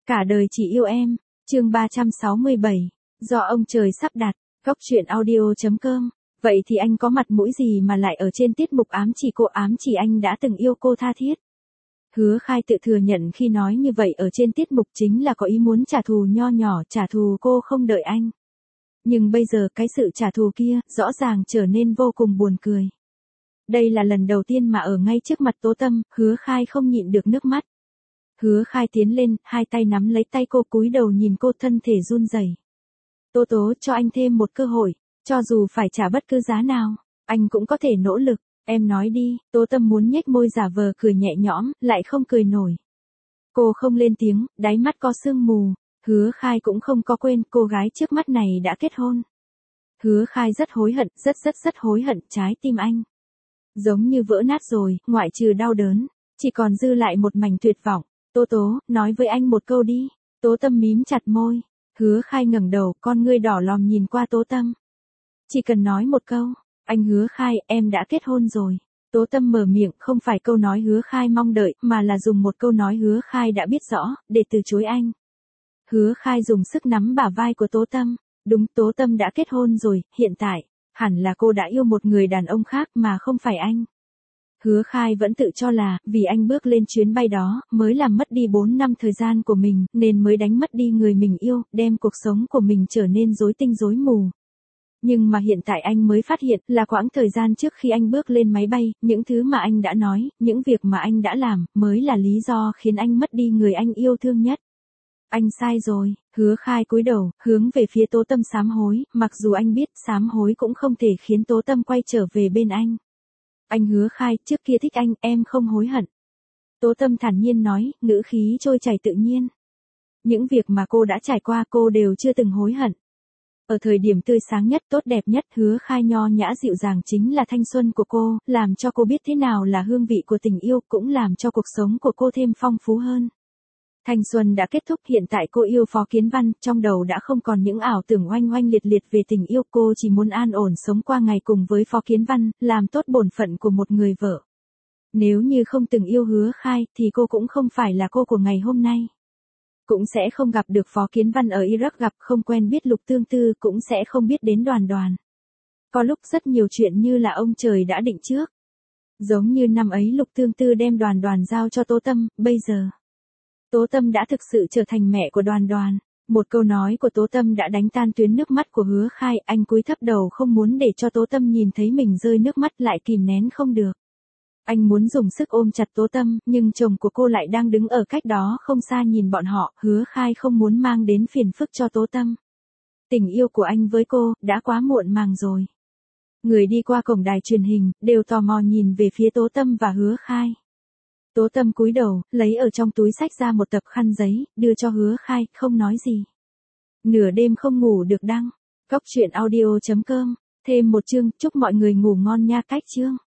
Cả đời chỉ yêu em, chương 367, do ông trời sắp đặt, Cóc truyện audio.com. Vậy thì anh có mặt mũi gì mà lại ở trên tiết mục ám chỉ cô, ám chỉ anh đã từng yêu cô tha thiết? Hứa Khai tự thừa nhận khi nói như vậy ở trên tiết mục chính là có ý muốn trả thù nho nhỏ, trả thù cô không đợi anh. Nhưng bây giờ cái sự trả thù kia rõ ràng trở nên vô cùng buồn cười. Đây là lần đầu tiên mà ở ngay trước mặt Tố Tâm, Hứa Khai không nhịn được nước mắt. Hứa Khai tiến lên, hai tay nắm lấy tay cô, cúi đầu nhìn cô, thân thể run rẩy. Tố Tố, cho anh thêm một cơ hội, cho dù phải trả bất cứ giá nào, anh cũng có thể nỗ lực, em nói đi. Tố Tâm muốn nhếch môi giả vờ cười nhẹ nhõm, lại không cười nổi. Cô không lên tiếng, đáy mắt có sương mù. Hứa Khai cũng không có quên cô gái trước mắt này đã kết hôn. Hứa Khai rất hối hận, rất hối hận, trái tim anh giống như vỡ nát rồi, ngoại trừ đau đớn, chỉ còn dư lại một mảnh tuyệt vọng. Tố Tố, nói với anh một câu đi. Tố Tâm mím chặt môi. Hứa Khai ngẩng đầu, con ngươi đỏ lòm nhìn qua Tố Tâm. Chỉ cần nói một câu, anh Hứa Khai, em đã kết hôn rồi. Tố Tâm mở miệng, không phải câu nói Hứa Khai mong đợi, mà là dùng một câu nói Hứa Khai đã biết rõ, để từ chối anh. Hứa Khai dùng sức nắm bả vai của Tố Tâm. Đúng, Tố Tâm đã kết hôn rồi, hiện tại, hẳn là cô đã yêu một người đàn ông khác mà không phải anh. Hứa Khai vẫn tự cho là, vì anh bước lên chuyến bay đó, mới làm mất đi 4 năm thời gian của mình, nên mới đánh mất đi người mình yêu, đem cuộc sống của mình trở nên rối tinh rối mù. Nhưng mà hiện tại anh mới phát hiện là quãng thời gian trước khi anh bước lên máy bay, những thứ mà anh đã nói, những việc mà anh đã làm, mới là lý do khiến anh mất đi người anh yêu thương nhất. Anh sai rồi. Hứa Khai cúi đầu, hướng về phía Tố Tâm sám hối, mặc dù anh biết sám hối cũng không thể khiến Tố Tâm quay trở về bên anh. Anh Hứa Khai, trước kia thích anh, em không hối hận. Tố Tâm thản nhiên nói, ngữ khí trôi chảy tự nhiên. Những việc mà cô đã trải qua cô đều chưa từng hối hận. Ở thời điểm tươi sáng nhất, tốt đẹp nhất, Hứa Khai nho nhã dịu dàng chính là thanh xuân của cô, làm cho cô biết thế nào là hương vị của tình yêu, cũng làm cho cuộc sống của cô thêm phong phú hơn. Thanh xuân đã kết thúc, hiện tại cô yêu Phó Kiến Văn, trong đầu đã không còn những ảo tưởng oanh oanh liệt liệt về tình yêu, cô chỉ muốn an ổn sống qua ngày cùng với Phó Kiến Văn, làm tốt bổn phận của một người vợ. Nếu như không từng yêu Hứa Khai, thì cô cũng không phải là cô của ngày hôm nay. Cũng sẽ không gặp được Phó Kiến Văn ở Iraq, gặp không quen biết Lục Tương Tư, cũng sẽ không biết đến Đoàn Đoàn. Có lúc rất nhiều chuyện như là ông trời đã định trước. Giống như năm ấy Lục Tương Tư đem Đoàn Đoàn giao cho Tố Tâm, bây giờ Tố Tâm đã thực sự trở thành mẹ của Đoàn Đoàn. Một câu nói của Tố Tâm đã đánh tan tuyến nước mắt của Hứa Khai, anh cúi thấp đầu không muốn để cho Tố Tâm nhìn thấy mình rơi nước mắt, lại kìm nén không được. Anh muốn dùng sức ôm chặt Tố Tâm, nhưng chồng của cô lại đang đứng ở cách đó không xa nhìn bọn họ, Hứa Khai không muốn mang đến phiền phức cho Tố Tâm. Tình yêu của anh với cô, đã quá muộn màng rồi. Người đi qua cổng đài truyền hình, đều tò mò nhìn về phía Tố Tâm và Hứa Khai. Tố Tâm cúi đầu, lấy ở trong túi xách ra một tập khăn giấy, đưa cho Hứa Khai, không nói gì. Nửa đêm không ngủ được đăng. Cóc truyện audio.com. Thêm một chương, chúc mọi người ngủ ngon nha. Cách chương.